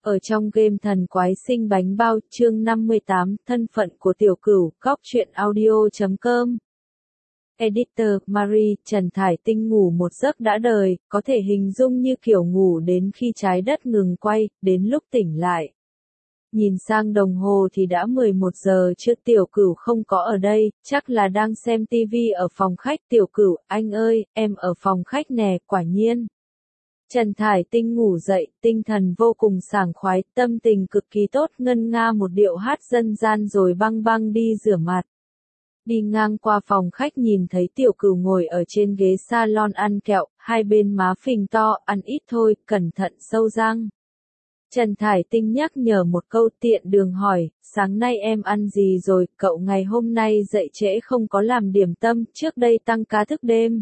Ở trong game Thần Quái Sinh Bánh Bao, chương 58, thân phận của tiểu cửu, góc truyện audio.com. Editor, Marie, Trần Thải Tinh ngủ một giấc đã đời, có thể hình dung như kiểu ngủ đến khi trái đất ngừng quay, đến lúc tỉnh lại. Nhìn sang đồng hồ thì đã 11 giờ trước, tiểu cửu không có ở đây, chắc là đang xem tivi ở phòng khách. Tiểu cửu, anh ơi, em ở phòng khách nè, quả nhiên. Trần Thải Tinh ngủ dậy, tinh thần vô cùng sảng khoái, tâm tình cực kỳ tốt, ngân nga một điệu hát dân gian rồi băng băng đi rửa mặt. Đi ngang qua phòng khách nhìn thấy tiểu cửu ngồi ở trên ghế salon ăn kẹo, hai bên má phình to, ăn ít thôi, cẩn thận sâu răng. Trần Thải Tinh nhắc nhở một câu, tiện đường hỏi, sáng nay em ăn gì rồi, cậu ngày hôm nay dậy trễ không có làm điểm tâm, trước đây tăng ca thức đêm.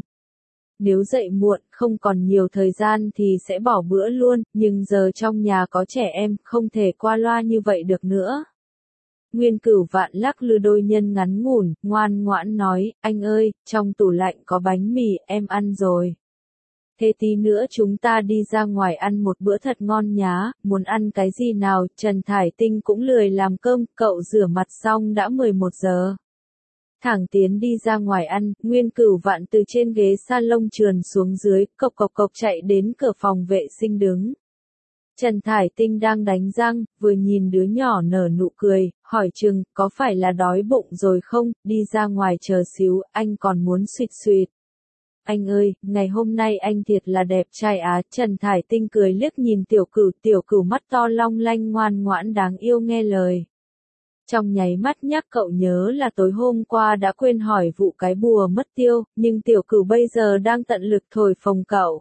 Nếu dậy muộn, không còn nhiều thời gian thì sẽ bỏ bữa luôn, nhưng giờ trong nhà có trẻ em, không thể qua loa như vậy được nữa. Nguyên Cửu Vạn lắc lư đôi nhân ngắn ngủn, ngoan ngoãn nói, anh ơi, trong tủ lạnh có bánh mì, em ăn rồi. Thế tí nữa chúng ta đi ra ngoài ăn một bữa thật ngon nhá, muốn ăn cái gì nào? Trần Thải Tinh cũng lười làm cơm, cậu rửa mặt xong đã 11 giờ. Thẳng tiến đi ra ngoài ăn, Nguyên Cửu Vạn từ trên ghế salon trườn xuống dưới, cộc cộc cộc chạy đến cửa phòng vệ sinh đứng. Trần Thải Tinh đang đánh răng, vừa nhìn đứa nhỏ nở nụ cười, hỏi chừng, có phải là đói bụng rồi không, đi ra ngoài chờ xíu, anh còn muốn suýt suýt. Anh ơi, ngày hôm nay anh thiệt là đẹp trai á. Trần Thải Tinh cười liếc nhìn tiểu cửu mắt to long lanh ngoan ngoãn đáng yêu nghe lời. Trong nháy mắt nhắc cậu nhớ là tối hôm qua đã quên hỏi vụ cái bùa mất tiêu, nhưng tiểu cửu bây giờ đang tận lực thổi phồng cậu.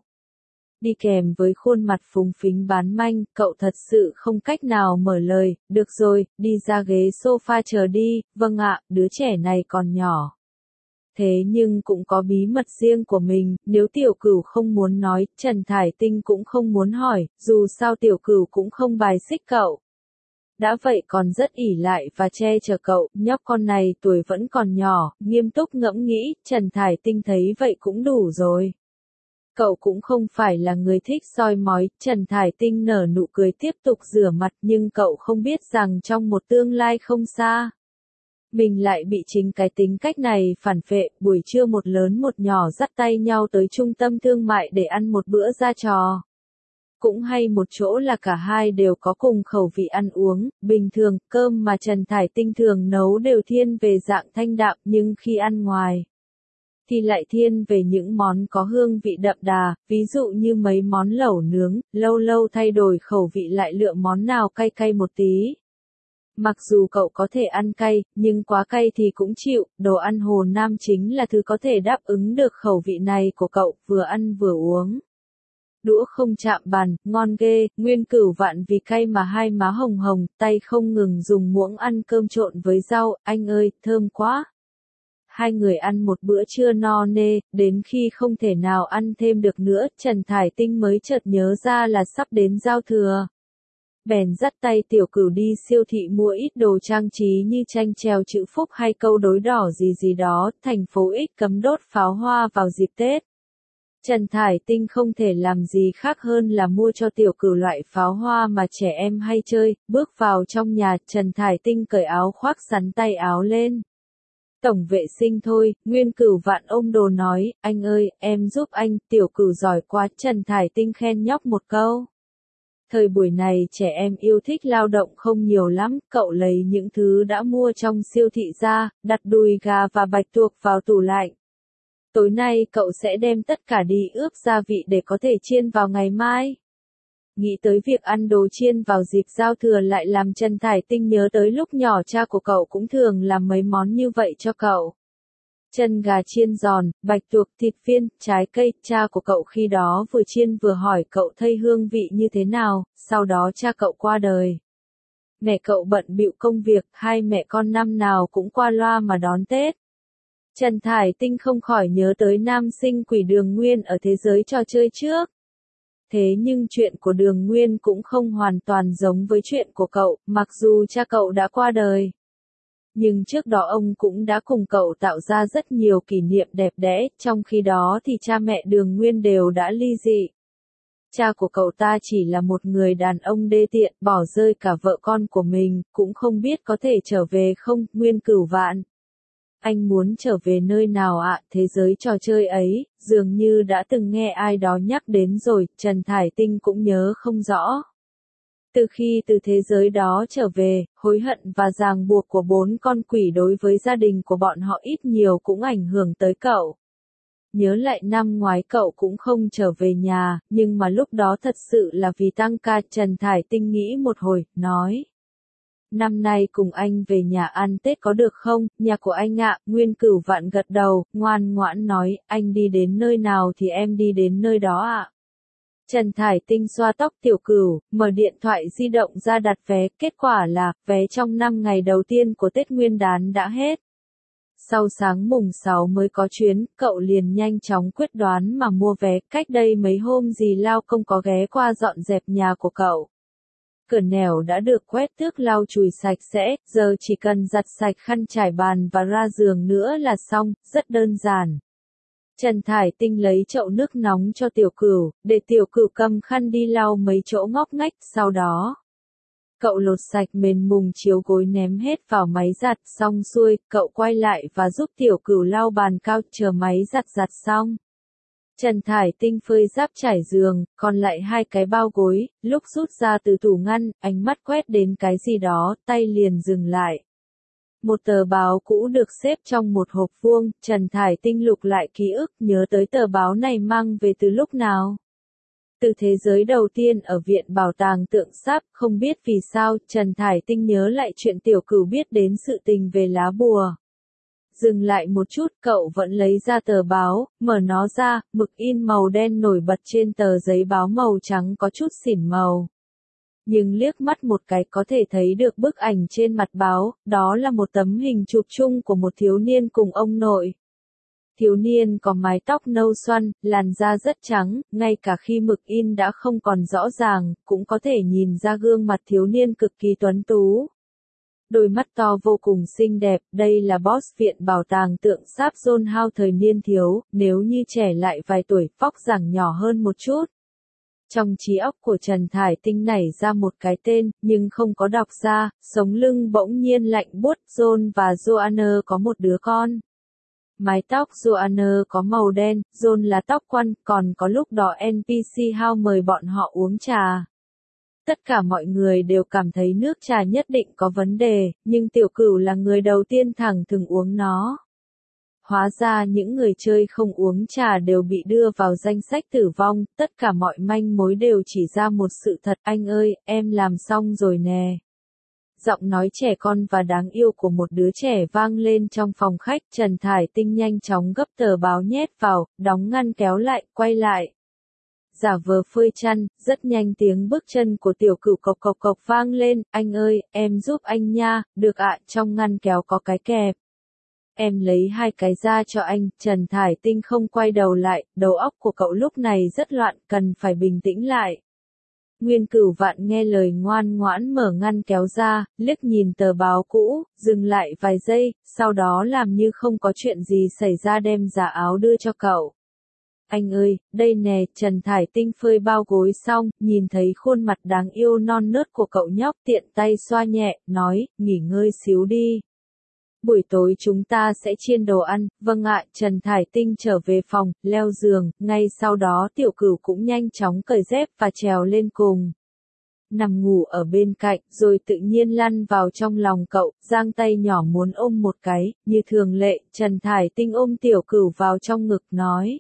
Đi kèm với khuôn mặt phúng phính bán manh, cậu thật sự không cách nào mở lời, được rồi, đi ra ghế sofa chờ đi, vâng ạ, đứa trẻ này còn nhỏ. Thế nhưng cũng có bí mật riêng của mình, nếu tiểu cửu không muốn nói, Trần Thải Tinh cũng không muốn hỏi, dù sao tiểu cửu cũng không bài xích cậu. Đã vậy còn rất ỷ lại và che chở cậu, nhóc con này tuổi vẫn còn nhỏ, nghiêm túc ngẫm nghĩ, Trần Thải Tinh thấy vậy cũng đủ rồi. Cậu cũng không phải là người thích soi mói, Trần Thải Tinh nở nụ cười tiếp tục rửa mặt nhưng cậu không biết rằng trong một tương lai không xa. Mình lại bị chính cái tính cách này phản phệ, buổi trưa một lớn một nhỏ dắt tay nhau tới trung tâm thương mại để ăn một bữa ra trò. Cũng hay một chỗ là cả hai đều có cùng khẩu vị ăn uống, bình thường, cơm mà Trần Thải Tinh thường nấu đều thiên về dạng thanh đạm nhưng khi ăn ngoài thì lại thiên về những món có hương vị đậm đà, ví dụ như mấy món lẩu nướng, lâu lâu thay đổi khẩu vị lại lựa món nào cay cay một tí. Mặc dù cậu có thể ăn cay, nhưng quá cay thì cũng chịu, đồ ăn Hồ Nam chính là thứ có thể đáp ứng được khẩu vị này của cậu, vừa ăn vừa uống. Đũa không chạm bàn, ngon ghê, Nguyên Cửu Vạn vì cay mà hai má hồng hồng, tay không ngừng dùng muỗng ăn cơm trộn với rau, anh ơi, thơm quá. Hai người ăn một bữa trưa no nê, đến khi không thể nào ăn thêm được nữa, Trần Thải Tinh mới chợt nhớ ra là sắp đến giao thừa. Bèn dắt tay tiểu cửu đi siêu thị mua ít đồ trang trí như tranh treo chữ phúc hay câu đối đỏ gì đó, thành phố X cấm đốt pháo hoa vào dịp Tết. Trần Thải Tinh không thể làm gì khác hơn là mua cho tiểu cửu loại pháo hoa mà trẻ em hay chơi, bước vào trong nhà, Trần Thải Tinh cởi áo khoác sắn tay áo lên. Tổng vệ sinh thôi, Nguyên Cửu Vạn ôm đồ nói, anh ơi, em giúp anh, tiểu cửu giỏi quá, Trần Thải Tinh khen nhóc một câu. Thời buổi này trẻ em yêu thích lao động không nhiều lắm, cậu lấy những thứ đã mua trong siêu thị ra, đặt đùi gà và bạch tuộc vào tủ lạnh. Tối nay cậu sẽ đem tất cả đi ướp gia vị để có thể chiên vào ngày mai. Nghĩ tới việc ăn đồ chiên vào dịp giao thừa lại làm Trần Thải Tinh nhớ tới lúc nhỏ cha của cậu cũng thường làm mấy món như vậy cho cậu. Chân gà chiên giòn, bạch tuộc, thịt viên, trái cây, cha của cậu khi đó vừa chiên vừa hỏi cậu thấy hương vị như thế nào, sau đó cha cậu qua đời. Mẹ cậu bận bịu công việc, hai mẹ con năm nào cũng qua loa mà đón Tết. Trần Thải Tinh không khỏi nhớ tới nam sinh quỷ Đường Nguyên ở thế giới trò chơi trước. Thế nhưng chuyện của Đường Nguyên cũng không hoàn toàn giống với chuyện của cậu, mặc dù cha cậu đã qua đời. Nhưng trước đó ông cũng đã cùng cậu tạo ra rất nhiều kỷ niệm đẹp đẽ, trong khi đó thì cha mẹ Đường Nguyên đều đã ly dị. Cha của cậu ta chỉ là một người đàn ông đê tiện, bỏ rơi cả vợ con của mình, cũng không biết có thể trở về không, Nguyên Cửu Vạn. Anh muốn trở về nơi nào ạ? Thế giới trò chơi ấy, dường như đã từng nghe ai đó nhắc đến rồi, Trần Thải Tinh cũng nhớ không rõ. Từ khi từ thế giới đó trở về, hối hận và ràng buộc của 4 con quỷ đối với gia đình của bọn họ ít nhiều cũng ảnh hưởng tới cậu. Nhớ lại năm ngoái cậu cũng không trở về nhà, nhưng mà lúc đó thật sự là vì tăng ca. Trần Thải Tinh nghĩ một hồi, nói. Năm nay cùng anh về nhà ăn Tết có được không, nhà của anh ạ, Nguyên Cửu Vạn gật đầu, ngoan ngoãn nói, anh đi đến nơi nào thì em đi đến nơi đó ạ. Trần Thải Tinh xoa tóc Tiểu Cửu, mở điện thoại di động ra đặt vé, kết quả là, vé trong 5 ngày đầu tiên của Tết Nguyên đán đã hết. Sau sáng mùng 6 mới có chuyến, cậu liền nhanh chóng quyết đoán mà mua vé, cách đây mấy hôm dì Lao Công có ghé qua dọn dẹp nhà của cậu. Cửa nẻo đã được quét tước lau chùi sạch sẽ, giờ chỉ cần giặt sạch khăn trải bàn và ra giường nữa là xong, rất đơn giản. Trần Thải Tinh lấy chậu nước nóng cho Tiểu Cửu, để Tiểu Cửu cầm khăn đi lau mấy chỗ ngóc ngách, sau đó. Cậu lột sạch mền mùng chiếu gối ném hết vào máy giặt, xong xuôi, cậu quay lại và giúp Tiểu Cửu lau bàn cao, chờ máy giặt xong. Trần Thải Tinh phơi giáp trải giường, còn lại 2 cái bao gối, lúc rút ra từ tủ ngăn, ánh mắt quét đến cái gì đó, tay liền dừng lại. Một tờ báo cũ được xếp trong một hộp vuông, Trần Thải Tinh lục lại ký ức, nhớ tới tờ báo này mang về từ lúc nào. Từ thế giới đầu tiên ở Viện Bảo tàng Tượng Sáp, không biết vì sao, Trần Thải Tinh nhớ lại chuyện Tiểu Cửu biết đến sự tình về lá bùa. Dừng lại một chút, cậu vẫn lấy ra tờ báo, mở nó ra, mực in màu đen nổi bật trên tờ giấy báo màu trắng có chút xỉn màu. Nhưng liếc mắt một cái có thể thấy được bức ảnh trên mặt báo, đó là một tấm hình chụp chung của một thiếu niên cùng ông nội. Thiếu niên có mái tóc nâu xoăn, làn da rất trắng, ngay cả khi mực in đã không còn rõ ràng, cũng có thể nhìn ra gương mặt thiếu niên cực kỳ tuấn tú. Đôi mắt to vô cùng xinh đẹp, đây là boss Viện Bảo tàng Tượng Sáp John Hao thời niên thiếu, nếu như trẻ lại vài tuổi, vóc dáng nhỏ hơn một chút. Trong trí óc của Trần Thải Tinh nảy ra một cái tên, nhưng không có đọc ra, sống lưng bỗng nhiên lạnh buốt. John và Joanna có một đứa con. Mái tóc Joanna có màu đen, John là tóc quăn, còn có lúc đó NPC Hao mời bọn họ uống trà. Tất cả mọi người đều cảm thấy nước trà nhất định có vấn đề, nhưng Tiểu Cửu là người đầu tiên thẳng thừng uống nó. Hóa ra những người chơi không uống trà đều bị đưa vào danh sách tử vong, tất cả mọi manh mối đều chỉ ra một sự thật, anh ơi, em làm xong rồi nè. Giọng nói trẻ con và đáng yêu của một đứa trẻ vang lên trong phòng khách, Trần Thải Tinh nhanh chóng gấp tờ báo nhét vào, đóng ngăn kéo lại, quay lại. Giả vờ phơi chăn, rất nhanh tiếng bước chân của Tiểu Cửu cộc cộc cộc vang lên, anh ơi, em giúp anh nha, được ạ, trong ngăn kéo có cái kẹp. Em lấy 2 cái ra cho anh, Trần Thải Tinh không quay đầu lại, đầu óc của cậu lúc này rất loạn, cần phải bình tĩnh lại. Nguyên Cửu Vạn nghe lời ngoan ngoãn mở ngăn kéo ra, liếc nhìn tờ báo cũ, dừng lại vài giây, sau đó làm như không có chuyện gì xảy ra đem giả áo đưa cho cậu. Anh ơi, đây nè, Trần Thải Tinh phơi bao gối xong, nhìn thấy khuôn mặt đáng yêu non nớt của cậu nhóc, tiện tay xoa nhẹ, nói, nghỉ ngơi xíu đi. Buổi tối chúng ta sẽ chiên đồ ăn, vâng ạ. Trần Thải Tinh trở về phòng, leo giường, ngay sau đó Tiểu Cửu cũng nhanh chóng cởi dép và trèo lên cùng. Nằm ngủ ở bên cạnh, rồi tự nhiên lăn vào trong lòng cậu, giang tay nhỏ muốn ôm một cái, như thường lệ, Trần Thải Tinh ôm Tiểu Cửu vào trong ngực nói.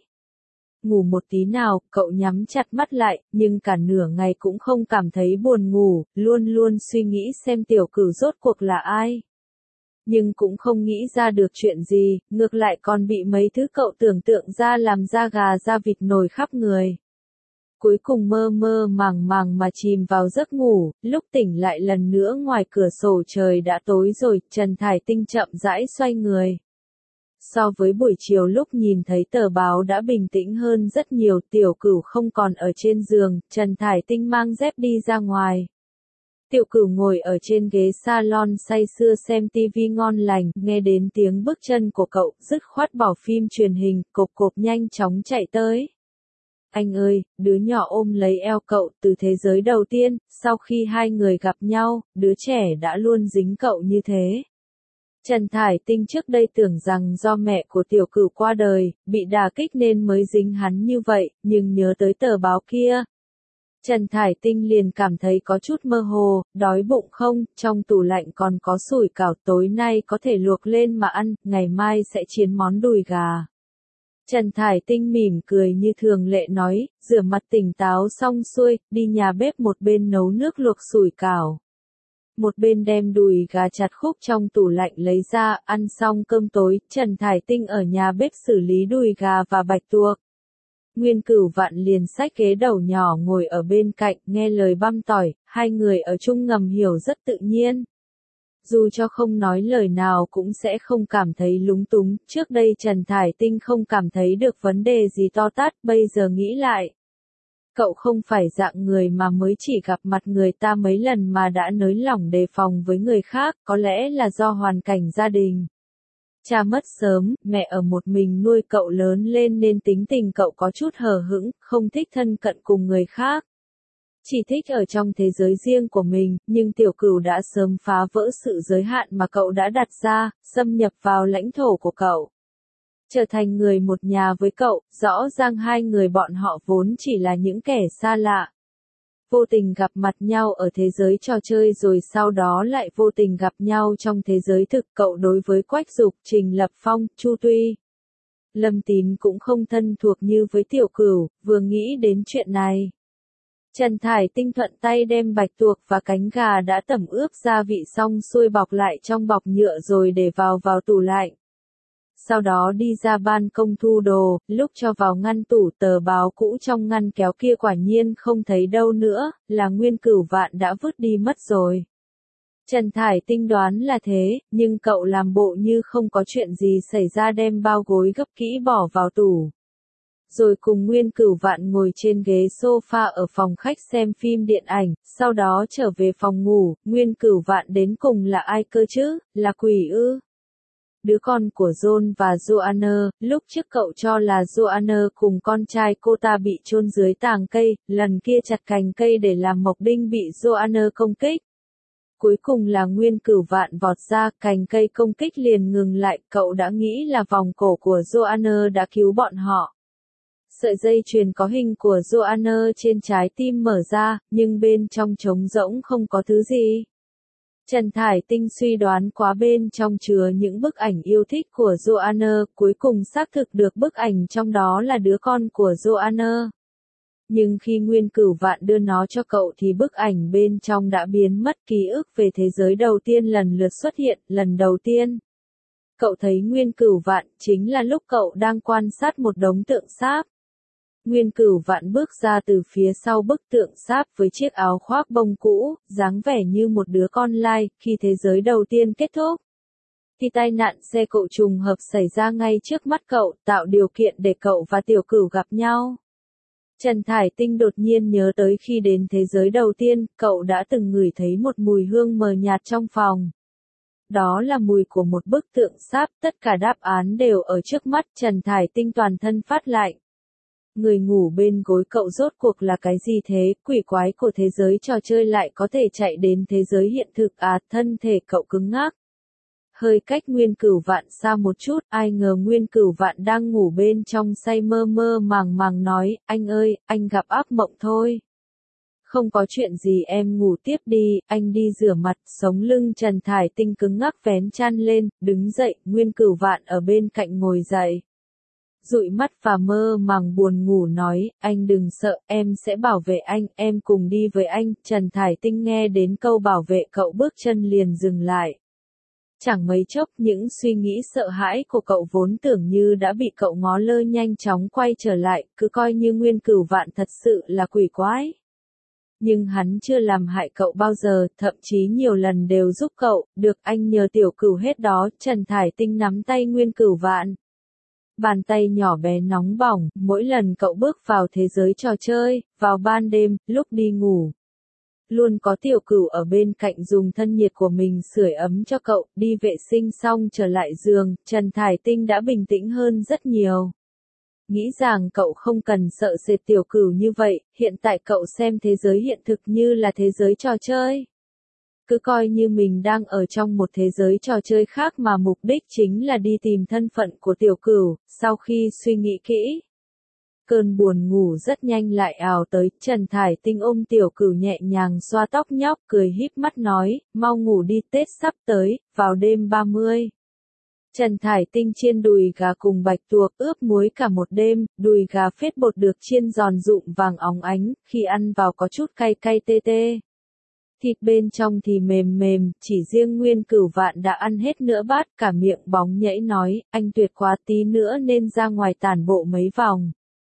Ngủ một tí nào, cậu nhắm chặt mắt lại, nhưng cả nửa ngày cũng không cảm thấy buồn ngủ, luôn luôn suy nghĩ xem Tiểu Cửu rốt cuộc là ai. Nhưng cũng không nghĩ ra được chuyện gì, ngược lại còn bị mấy thứ cậu tưởng tượng ra làm da gà da vịt nổi khắp người. Cuối cùng mơ mơ màng màng mà chìm vào giấc ngủ, lúc tỉnh lại lần nữa ngoài cửa sổ trời đã tối rồi, Trần Thải Tinh chậm rãi xoay người. So với buổi chiều lúc nhìn thấy tờ báo đã bình tĩnh hơn rất nhiều, Tiểu Cửu không còn ở trên giường, Trần Thải Tinh mang dép đi ra ngoài. Tiểu Cửu ngồi ở trên ghế salon say sưa xem tivi ngon lành, nghe đến tiếng bước chân của cậu, dứt khoát bỏ phim truyền hình, cộp cộp nhanh chóng chạy tới. anh ơi, đứa nhỏ ôm lấy eo cậu từ thế giới đầu tiên, sau khi hai người gặp nhau, đứa trẻ đã luôn dính cậu như thế. Trần Thải Tinh trước đây tưởng rằng do mẹ của tiểu cửu qua đời, bị đả kích nên mới dính hắn như vậy, nhưng nhớ tới tờ báo kia. Trần Thải Tinh liền cảm thấy có chút mơ hồ, đói bụng không, trong tủ lạnh còn có sủi cảo tối nay có thể luộc lên mà ăn, ngày mai sẽ chiên món đùi gà. Trần Thải Tinh mỉm cười như thường lệ nói, rửa mặt tỉnh táo xong xuôi, đi nhà bếp một bên nấu nước luộc sủi cảo. Một bên đem đùi gà chặt khúc trong tủ lạnh lấy ra, ăn xong cơm tối, Trần Thải Tinh ở nhà bếp xử lý đùi gà và bạch tuộc. Nguyên Cửu Vạn liền xách ghế đầu nhỏ ngồi ở bên cạnh, nghe lời băm tỏi, hai người ở chung ngầm hiểu rất tự nhiên. Dù cho không nói lời nào cũng sẽ không cảm thấy lúng túng, trước đây Trần Thải Tinh không cảm thấy được vấn đề gì to tát, bây giờ nghĩ lại. Cậu không phải dạng người mà mới chỉ gặp mặt người ta mấy lần mà đã nới lỏng đề phòng với người khác, có lẽ là do hoàn cảnh gia đình. Cha mất sớm, mẹ ở một mình nuôi cậu lớn lên nên tính tình cậu có chút hờ hững, không thích thân cận cùng người khác. Chỉ thích ở trong thế giới riêng của mình, nhưng tiểu cửu đã sớm phá vỡ sự giới hạn mà cậu đã đặt ra, xâm nhập vào lãnh thổ của cậu. Trở thành người một nhà với cậu, rõ ràng hai người bọn họ vốn chỉ là những kẻ xa lạ. Vô tình gặp mặt nhau ở thế giới trò chơi rồi sau đó lại vô tình gặp nhau trong thế giới thực, cậu đối với Quách Dục, Trình Lập Phong, Chu Tuy, Lâm Tín cũng không thân thuộc như với tiểu cửu, vừa nghĩ đến chuyện này. Trần Thải Tinh thuận tay đem bạch tuộc và cánh gà đã tẩm ướp gia vị xong xuôi bọc lại trong bọc nhựa rồi để vào tủ lạnh. Sau đó đi ra ban công thu đồ, lúc cho vào ngăn tủ tờ báo cũ trong ngăn kéo kia quả nhiên không thấy đâu nữa, là Nguyên Cửu Vạn đã vứt đi mất rồi. Trần Thải Tinh đoán là thế, nhưng cậu làm bộ như không có chuyện gì xảy ra đem bao gối gấp kỹ bỏ vào tủ. Rồi cùng Nguyên Cửu Vạn ngồi trên ghế sofa ở phòng khách xem phim điện ảnh, sau đó trở về phòng ngủ, Nguyên Cửu Vạn đến cùng là ai cơ chứ, là quỷ ư? Đứa con của John và Joanna, lúc trước cậu cho là Joanna cùng con trai cô ta bị chôn dưới tàng cây, lần kia chặt cành cây để làm mộc đinh bị Joanna công kích. Cuối cùng là Nguyên Cửu Vạn vọt ra, cành cây công kích liền ngừng lại, cậu đã nghĩ là vòng cổ của Joanna đã cứu bọn họ. Sợi dây chuyền có hình của Joanna trên trái tim mở ra, nhưng bên trong trống rỗng không có thứ gì. Trần Thải Tinh suy đoán quá bên trong chứa những bức ảnh yêu thích của Joanna, cuối cùng xác thực được bức ảnh trong đó là đứa con của Joanna. Nhưng khi Nguyên Cửu Vạn đưa nó cho cậu thì bức ảnh bên trong đã biến mất, ký ức về thế giới đầu tiên lần lượt xuất hiện, lần đầu tiên. Cậu thấy Nguyên Cửu Vạn chính là lúc cậu đang quan sát một đống tượng sáp. Nguyên Cửu Vạn bước ra từ phía sau bức tượng sáp với chiếc áo khoác bông cũ, dáng vẻ như một đứa con lai, khi thế giới đầu tiên kết thúc. Thì tai nạn xe cộ trùng hợp xảy ra ngay trước mắt cậu, tạo điều kiện để cậu và tiểu cửu gặp nhau. Trần Thải Tinh đột nhiên nhớ tới khi đến thế giới đầu tiên, cậu đã từng ngửi thấy một mùi hương mờ nhạt trong phòng. Đó là mùi của một bức tượng sáp, tất cả đáp án đều ở trước mắt, Trần Thải Tinh toàn thân phát lạnh. Người ngủ bên gối cậu rốt cuộc là cái gì thế, quỷ quái của thế giới trò chơi lại có thể chạy đến thế giới hiện thực à, thân thể cậu cứng ngắc. Hơi cách Nguyên Cửu Vạn xa một chút, ai ngờ Nguyên Cửu Vạn đang ngủ bên trong say mơ mơ màng nói, anh ơi, anh gặp ác mộng thôi. Không có chuyện gì em ngủ tiếp đi, anh đi rửa mặt, sống lưng Trần Thải Tinh cứng ngắc vén chăn lên, đứng dậy, Nguyên Cửu Vạn ở bên cạnh ngồi dậy. Dụi mắt và mơ màng buồn ngủ nói, anh đừng sợ, em sẽ bảo vệ anh, em cùng đi với anh. Trần Thải Tinh nghe đến câu bảo vệ cậu bước chân liền dừng lại. Chẳng mấy chốc những suy nghĩ sợ hãi của cậu vốn tưởng như đã bị cậu ngó lơ nhanh chóng quay trở lại, cứ coi như Nguyên Cửu Vạn thật sự là quỷ quái. Nhưng hắn chưa làm hại cậu bao giờ, thậm chí nhiều lần đều giúp cậu, được anh nhờ tiểu cửu hết đó. Trần Thải Tinh nắm tay Nguyên Cửu Vạn. Bàn tay nhỏ bé nóng bỏng, mỗi lần cậu bước vào thế giới trò chơi, vào ban đêm, lúc đi ngủ. Luôn có tiểu cửu ở bên cạnh dùng thân nhiệt của mình sưởi ấm cho cậu, đi vệ sinh xong trở lại giường, Trần Thải Tinh đã bình tĩnh hơn rất nhiều. nghĩ rằng cậu không cần sợ sệt Tiểu Cửu như vậy, hiện tại cậu xem thế giới hiện thực như là thế giới trò chơi. Cứ coi như mình đang ở trong một thế giới trò chơi khác mà mục đích chính là đi tìm thân phận của Tiểu Cửu, sau khi suy nghĩ kỹ. Cơn buồn ngủ rất nhanh lại ào tới, Trần Thải Tinh ôm Tiểu Cửu nhẹ nhàng xoa tóc nhóc cười híp mắt nói, mau ngủ đi, Tết sắp tới, vào đêm 30. Trần Thải Tinh chiên đùi gà cùng bạch tuộc ướp muối cả một đêm, đùi gà phết bột được chiên giòn rụm vàng óng ánh, khi ăn vào có chút cay cay tê tê. Thịt bên trong thì mềm mềm, chỉ riêng Nguyên Cửu Vạn đã ăn hết nửa bát, cả miệng bóng nhảy nói, anh tuyệt quá, tí nữa nên ra ngoài tản bộ mấy vòng.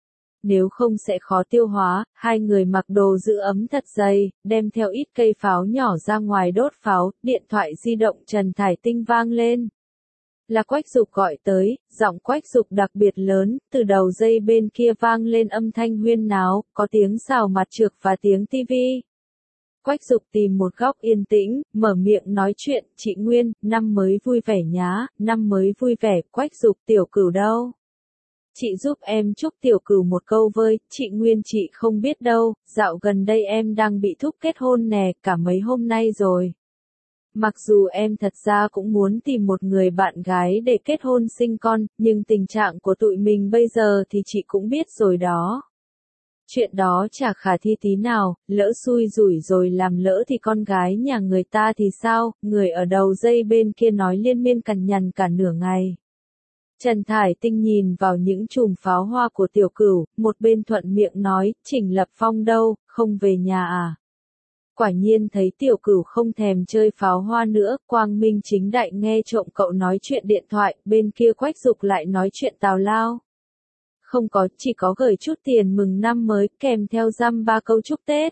Nếu không sẽ khó tiêu hóa, hai người mặc đồ giữ ấm thật dày, đem theo ít cây pháo nhỏ ra ngoài đốt pháo, điện thoại di động Trần Thải Tinh vang lên. Là Quách Dục gọi tới, giọng Quách Dục đặc biệt lớn, từ đầu dây bên kia vang lên âm thanh huyên náo, có tiếng xào mặt trược và tiếng tivi. Quách Dục tìm một góc yên tĩnh, mở miệng nói chuyện, chị Nguyên, năm mới vui vẻ nhá, năm mới vui vẻ, Quách Dục Tiểu Cửu đâu? Chị giúp em chúc Tiểu Cửu một câu với, chị Nguyên chị không biết đâu, dạo gần đây em đang bị thúc kết hôn nè, cả mấy hôm nay rồi. Mặc dù em thật ra cũng muốn tìm một người bạn gái để kết hôn sinh con, nhưng tình trạng của tụi mình bây giờ thì chị cũng biết rồi đó. Chuyện đó chả khả thi tí nào, lỡ xui rủi rồi làm lỡ thì con gái nhà người ta thì sao, người ở đầu dây bên kia nói liên miên cằn nhằn cả nửa ngày. Trần Thải Tinh nhìn vào những chùm pháo hoa của Tiểu Cửu, một bên thuận miệng nói, Trình Lập Phong đâu, không về nhà à? Quả nhiên thấy Tiểu Cửu không thèm chơi pháo hoa nữa, quang minh chính đại nghe trộm cậu nói chuyện điện thoại, bên kia Quách Dục lại nói chuyện tào lao. Không có, chỉ có gửi chút tiền mừng năm mới, kèm theo dăm ba câu chúc Tết.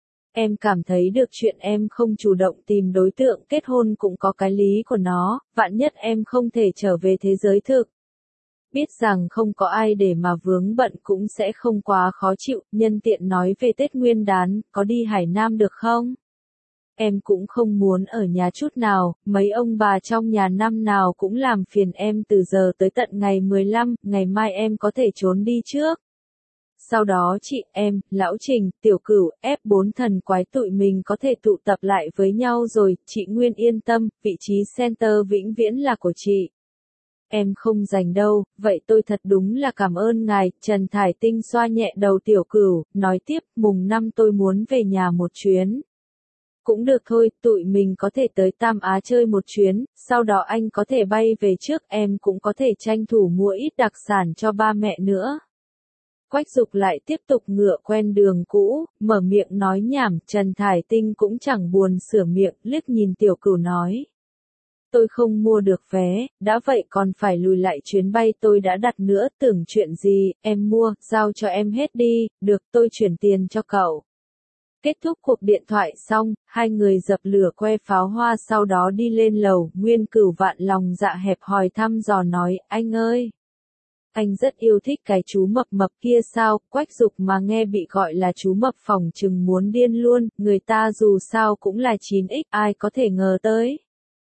Em cảm thấy được chuyện em không chủ động tìm đối tượng kết hôn cũng có cái lý của nó, vạn nhất em không thể trở về thế giới thực. Biết rằng không có ai để mà vướng bận cũng sẽ không quá khó chịu, nhân tiện nói về Tết Nguyên Đán, có đi Hải Nam được không? Em cũng không muốn ở nhà chút nào, mấy ông bà trong nhà năm nào cũng làm phiền em từ giờ tới tận ngày 15, ngày mai em có thể trốn đi trước. Sau đó chị em, Lão Trình, Tiểu Cửu, F4 thần quái tụi mình có thể tụ tập lại với nhau rồi, chị Nguyên yên tâm, vị trí center vĩnh viễn là của chị. Em không rảnh đâu, vậy tôi thật đúng là cảm ơn ngài, Trần Thải Tinh xoa nhẹ đầu Tiểu Cửu, nói tiếp, mùng 5 tôi muốn về nhà một chuyến. Cũng được thôi, tụi mình có thể tới Tam Á chơi một chuyến, sau đó anh có thể bay về trước, em cũng có thể tranh thủ mua ít đặc sản cho ba mẹ nữa. Quách Dục lại tiếp tục ngựa quen đường cũ, mở miệng nói nhảm, Trần Thải Tinh cũng chẳng buồn sửa miệng, liếc nhìn Tiểu Cửu nói. Tôi không mua được vé, đã vậy còn phải lùi lại chuyến bay tôi đã đặt nữa, tưởng chuyện gì, em mua, giao cho em hết đi, được tôi chuyển tiền cho cậu. Kết thúc cuộc điện thoại xong, hai người dập lửa que pháo hoa sau đó đi lên lầu, Nguyên Cửu Vạn lòng dạ hẹp hòi thăm dò nói, anh ơi. Anh rất yêu thích cái chú mập mập kia sao, Quách Dục mà nghe bị gọi là chú mập phỏng chừng muốn điên luôn, người ta dù sao cũng là 9X, ai có thể ngờ tới.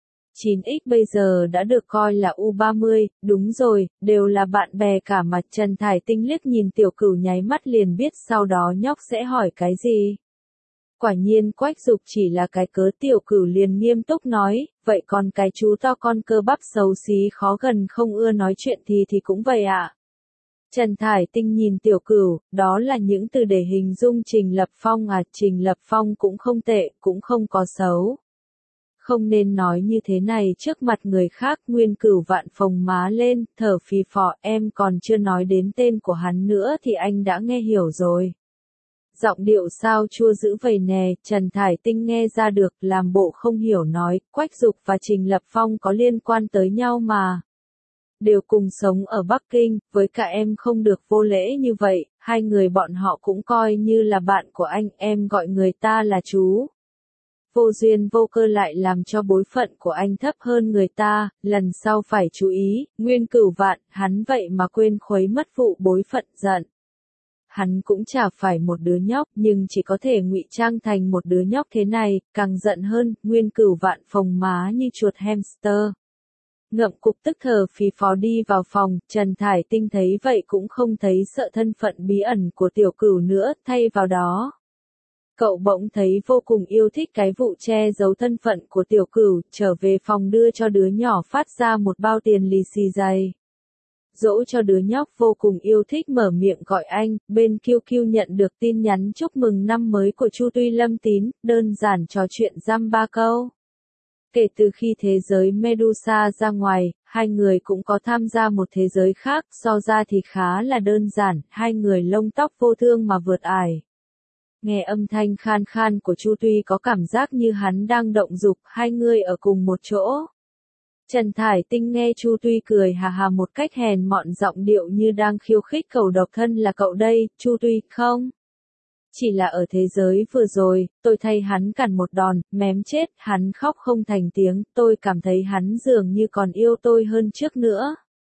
9X bây giờ đã được coi là U30, đúng rồi, đều là bạn bè cả mà Trần Thải Tinh liếc nhìn Tiểu Cửu nháy mắt liền biết sau đó nhóc sẽ hỏi cái gì. Quả nhiên Quách Dục chỉ là cái cớ, Tiểu Cửu liền nghiêm túc nói, vậy còn cái chú to con cơ bắp xấu xí khó gần không ưa nói chuyện thì cũng vậy ạ. Trần Thải Tinh nhìn Tiểu Cửu, đó là những từ để hình dung Trình Lập Phong à, Trình Lập Phong cũng không tệ, cũng không có xấu. Không nên nói như thế này trước mặt người khác, Nguyên Cửu Vạn phồng má lên, thở phì phò, em còn chưa nói đến tên của hắn nữa thì anh đã nghe hiểu rồi. Giọng điệu sao chua dữ vậy nè, Trần Thải Tinh nghe ra được, làm bộ không hiểu nói, Quách Dục và Trình Lập Phong có liên quan tới nhau mà. Đều cùng sống ở Bắc Kinh, với cả em không được vô lễ như vậy, hai người bọn họ cũng coi như là bạn của anh, em gọi người ta là chú. Vô duyên vô cơ lại làm cho bối phận của anh thấp hơn người ta, lần sau phải chú ý, Nguyên Cửu Vạn, hắn vậy mà quên khuấy mất vụ bối phận giận. Hắn cũng chả phải một đứa nhóc, nhưng chỉ có thể ngụy trang thành một đứa nhóc thế này, càng giận hơn, Nguyên Cửu Vạn phồng má như chuột hamster. Ngậm cục tức thở phì phò đi vào phòng, Trần Thải Tinh thấy vậy cũng không thấy sợ thân phận bí ẩn của tiểu cửu nữa, thay vào đó. Cậu bỗng thấy vô cùng yêu thích cái vụ che giấu thân phận của tiểu cửu, trở về phòng đưa cho đứa nhỏ phát ra một bao tiền lì xì dày. Dỗ cho đứa nhóc vô cùng yêu thích mở miệng gọi anh, bên QQ nhận được tin nhắn chúc mừng năm mới của Chu Tuy Lâm Tín, đơn giản trò chuyện dăm ba câu. Kể từ khi thế giới Medusa ra ngoài, hai người cũng có tham gia một thế giới khác, so ra thì khá là đơn giản, hai người lông tóc vô thương mà vượt ải. Nghe âm thanh khan khan của Chu Tuy có cảm giác như hắn đang động dục, hai người ở cùng một chỗ. Trần Thải Tinh nghe Chu Tuy cười hà hà một cách hèn mọn giọng điệu như đang khiêu khích cậu độc thân là cậu đây, Chu Tuy, không? Chỉ là ở thế giới vừa rồi, tôi thay hắn cản một đòn, mém chết, hắn khóc không thành tiếng, tôi cảm thấy hắn dường như còn yêu tôi hơn trước nữa.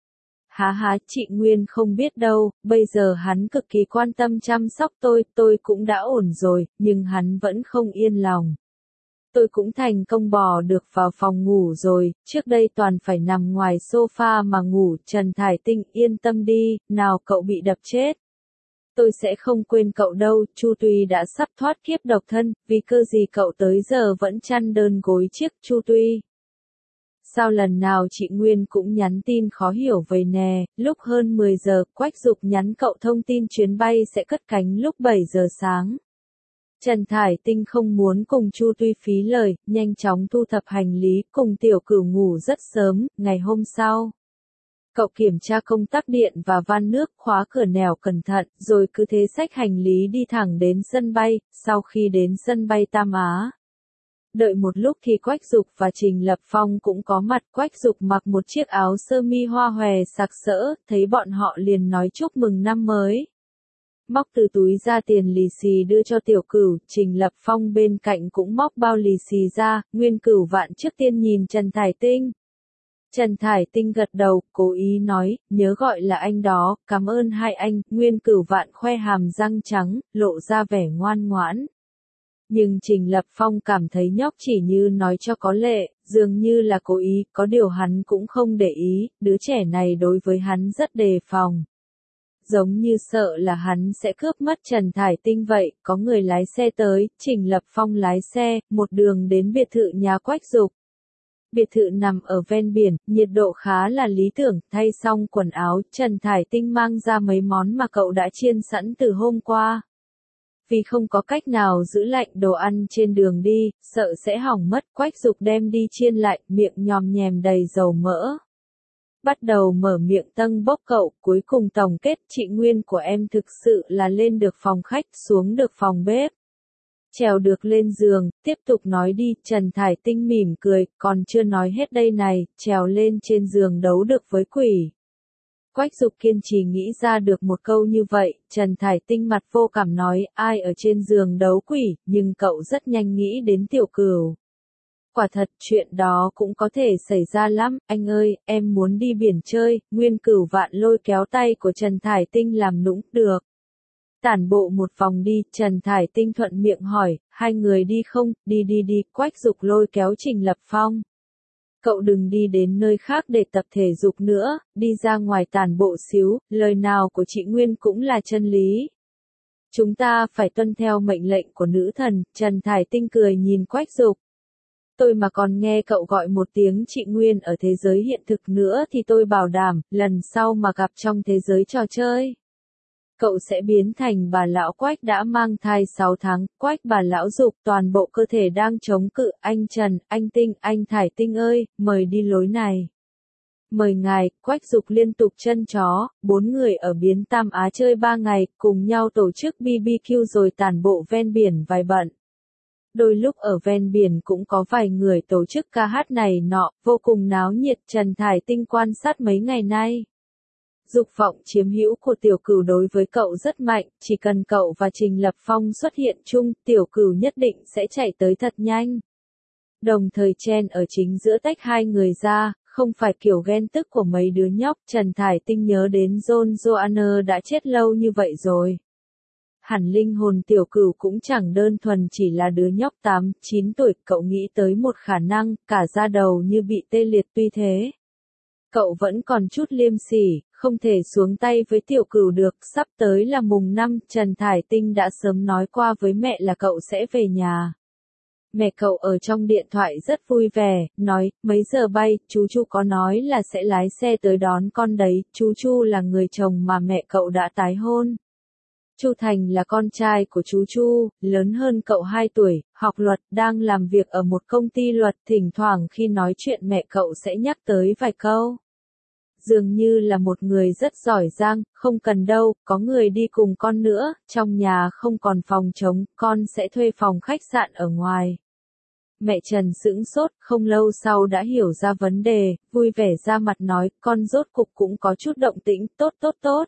Há há, chị Nguyên không biết đâu, bây giờ hắn cực kỳ quan tâm chăm sóc tôi cũng đã ổn rồi, nhưng hắn vẫn không yên lòng. Tôi cũng thành công bò được vào phòng ngủ rồi, trước đây toàn phải nằm ngoài sofa mà ngủ, Trần Thải Tinh yên tâm đi, nào cậu bị đập chết. Tôi sẽ không quên cậu đâu, Chu Tuy đã sắp thoát kiếp độc thân, vì cơ gì cậu tới giờ vẫn chăn đơn gối chiếc, Chu Tuy. Sao lần nào chị Nguyên cũng nhắn tin khó hiểu vậy nè, lúc hơn 10 giờ, Quách Dục nhắn cậu thông tin chuyến bay sẽ cất cánh lúc 7 giờ sáng. Trần Thải Tinh không muốn cùng Chu Tuy phí lời, nhanh chóng thu thập hành lý, cùng tiểu cửu ngủ rất sớm, ngày hôm sau. Cậu kiểm tra công tắc điện và van nước, khóa cửa nẻo cẩn thận, rồi cứ thế xách hành lý đi thẳng đến sân bay, sau khi đến sân bay Tam Á. Đợi một lúc thì Quách Dục và Trình Lập Phong cũng có mặt, Quách Dục mặc một chiếc áo sơ mi hoa hòe sặc sỡ, thấy bọn họ liền nói chúc mừng năm mới. Móc từ túi ra tiền lì xì đưa cho tiểu cửu, Trình Lập Phong bên cạnh cũng móc bao lì xì ra, Nguyên Cửu Vạn trước tiên nhìn Trần Thải Tinh. Trần Thải Tinh gật đầu, cố ý nói, nhớ gọi là anh đó, cảm ơn hai anh, Nguyên Cửu Vạn khoe hàm răng trắng, lộ ra vẻ ngoan ngoãn. Nhưng Trình Lập Phong cảm thấy nhóc chỉ như nói cho có lệ, dường như là cố ý, có điều hắn cũng không để ý, đứa trẻ này đối với hắn rất đề phòng. Giống như sợ là hắn sẽ cướp mất Trần Thải Tinh vậy, có người lái xe tới, Trình Lập Phong lái xe, một đường đến biệt thự nhà Quách Dục. Biệt thự nằm ở ven biển, nhiệt độ khá là lý tưởng, thay xong quần áo, Trần Thải Tinh mang ra mấy món mà cậu đã chiên sẵn từ hôm qua. Vì không có cách nào giữ lạnh đồ ăn trên đường đi, sợ sẽ hỏng mất, Quách Dục đem đi chiên lại, miệng nhòm nhèm đầy dầu mỡ. Bắt đầu mở miệng tâng bốc cậu, cuối cùng tổng kết, chị Nguyên của em thực sự là lên được phòng khách, xuống được phòng bếp. Trèo được lên giường, tiếp tục nói đi, Trần Thải Tinh mỉm cười, còn chưa nói hết đây này, trèo lên trên giường đấu được với quỷ. Quách Dục kiên trì nghĩ ra được một câu như vậy, Trần Thải Tinh mặt vô cảm nói, ai ở trên giường đấu quỷ, nhưng cậu rất nhanh nghĩ đến tiểu cửu. Quả thật, chuyện đó cũng có thể xảy ra lắm, anh ơi, em muốn đi biển chơi, Nguyên Cửu Vạn lôi kéo tay của Trần Thải Tinh làm nũng, được. Tản bộ một vòng đi, Trần Thải Tinh thuận miệng hỏi, hai người đi không, đi, Quách Dục lôi kéo Trình Lập Phong. Cậu đừng đi đến nơi khác để tập thể dục nữa, đi ra ngoài tản bộ xíu, lời nào của chị Nguyên cũng là chân lý. Chúng ta phải tuân theo mệnh lệnh của nữ thần, Trần Thải Tinh cười nhìn Quách Dục. Tôi mà còn nghe cậu gọi một tiếng chị Nguyên ở thế giới hiện thực nữa thì tôi bảo đảm, lần sau mà gặp trong thế giới trò chơi. Cậu sẽ biến thành bà lão Quách đã mang thai 6 tháng, Quách bà lão dục toàn bộ cơ thể đang chống cự, anh Trần, anh Tinh, anh Thải Tinh ơi, mời đi lối này. Mời ngài, Quách Dục liên tục chân chó, 4 người ở biến Tam Á chơi 3 ngày, cùng nhau tổ chức BBQ rồi tản bộ ven biển vài bận. Đôi lúc ở ven biển cũng có vài người tổ chức ca hát này nọ, vô cùng náo nhiệt, Trần Thải Tinh quan sát mấy ngày nay. Dục vọng chiếm hữu của tiểu cửu đối với cậu rất mạnh, chỉ cần cậu và Trình Lập Phong xuất hiện chung, tiểu cửu nhất định sẽ chạy tới thật nhanh. Đồng thời chen ở chính giữa tách hai người ra, không phải kiểu ghen tức của mấy đứa nhóc, Trần Thải Tinh nhớ đến John Joanna đã chết lâu như vậy rồi. Hẳn linh hồn tiểu cửu cũng chẳng đơn thuần chỉ là đứa nhóc 8, 9 tuổi, cậu nghĩ tới một khả năng, cả da đầu như bị tê liệt tuy thế. Cậu vẫn còn chút liêm sỉ, không thể xuống tay với Tiểu Cửu được, sắp tới là mùng 5, Trần Thải Tinh đã sớm nói qua với mẹ là cậu sẽ về nhà. Mẹ cậu ở trong điện thoại rất vui vẻ, nói, mấy giờ bay, chú Chu có nói là sẽ lái xe tới đón con đấy, chú Chu là người chồng mà mẹ cậu đã tái hôn. Chu Thành là con trai của chú Chu, lớn hơn cậu 2 tuổi, học luật, đang làm việc ở một công ty luật, thỉnh thoảng khi nói chuyện mẹ cậu sẽ nhắc tới vài câu. Dường như là một người rất giỏi giang, không cần đâu, có người đi cùng con nữa, trong nhà không còn phòng trống, con sẽ thuê phòng khách sạn ở ngoài. Mẹ Trần sững sốt, không lâu sau đã hiểu ra vấn đề, vui vẻ ra mặt nói, con rốt cục cũng có chút động tĩnh, tốt tốt tốt.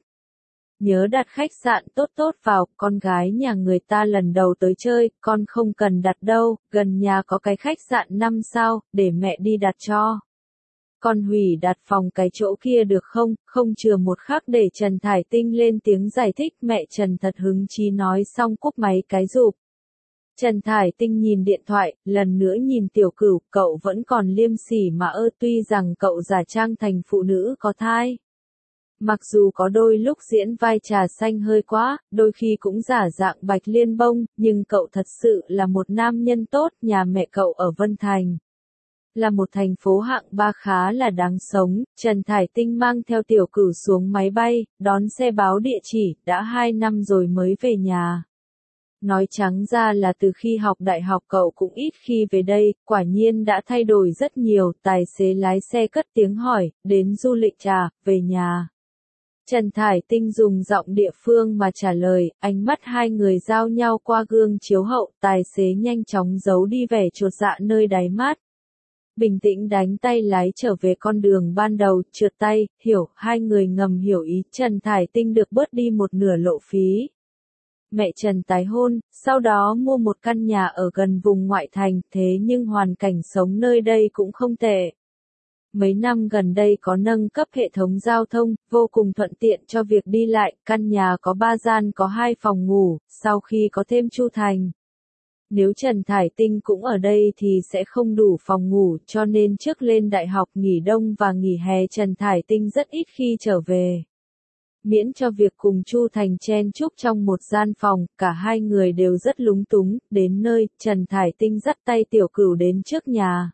Nhớ đặt khách sạn tốt tốt vào, con gái nhà người ta lần đầu tới chơi, con không cần đặt đâu, gần nhà có cái khách sạn 5 sao, để mẹ đi đặt cho. Con hủy đặt phòng cái chỗ kia được không, không chừa một khắc để Trần Thải Tinh lên tiếng giải thích, mẹ Trần thật hứng chí nói xong cúp máy cái rụp. Trần Thải Tinh nhìn điện thoại, lần nữa nhìn Tiểu Cửu, cậu vẫn còn liêm sỉ mà tuy rằng cậu giả trang thành phụ nữ có thai. Mặc dù có đôi lúc diễn vai trà xanh hơi quá, đôi khi cũng giả dạng Bạch Liên Bông, nhưng cậu thật sự là một nam nhân tốt, nhà mẹ cậu ở Vân Thành. Là một thành phố hạng 3 khá là đáng sống, Trần Thải Tinh mang theo Tiểu Cửu xuống máy bay, đón xe báo địa chỉ, đã 2 năm rồi mới về nhà. Nói trắng ra là từ khi học đại học cậu cũng ít khi về đây, quả nhiên đã thay đổi rất nhiều, tài xế lái xe cất tiếng hỏi, đến du lịch à, về nhà. Trần Thải Tinh dùng giọng địa phương mà trả lời, ánh mắt hai người giao nhau qua gương chiếu hậu, tài xế nhanh chóng giấu đi vẻ chột dạ nơi đáy mắt. Bình tĩnh đánh tay lái trở về con đường ban đầu, trượt tay, hiểu, hai người ngầm hiểu ý, Trần Thải Tinh được bớt đi một nửa lộ phí. Mẹ Trần tái hôn, sau đó mua một căn nhà ở gần vùng ngoại thành, thế nhưng hoàn cảnh sống nơi đây cũng không tệ. Mấy năm gần đây có nâng cấp hệ thống giao thông, vô cùng thuận tiện cho việc đi lại, căn nhà có 3 gian có 2 phòng ngủ, sau khi có thêm Chu Thành. Nếu Trần Thải Tinh cũng ở đây thì sẽ không đủ phòng ngủ, cho nên trước lên đại học nghỉ đông và nghỉ hè Trần Thải Tinh rất ít khi trở về. Miễn cho việc cùng Chu Thành chen chúc trong một gian phòng, cả hai người đều rất lúng túng, đến nơi, Trần Thải Tinh dắt tay Tiểu Cửu đến trước nhà.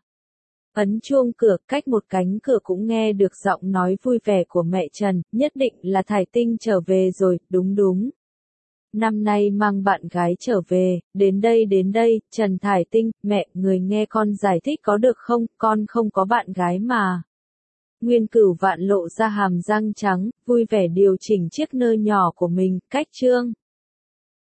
Ấn chuông cửa, cách một cánh cửa cũng nghe được giọng nói vui vẻ của mẹ Trần, nhất định là Thải Tinh trở về rồi, đúng đúng. Năm nay mang bạn gái trở về, đến đây, Trần Thải Tinh, mẹ, người nghe con giải thích có được không, con không có bạn gái mà. Nguyên Cửu Vạn lộ ra hàm răng trắng, vui vẻ điều chỉnh chiếc nơ nhỏ của mình, cách chương.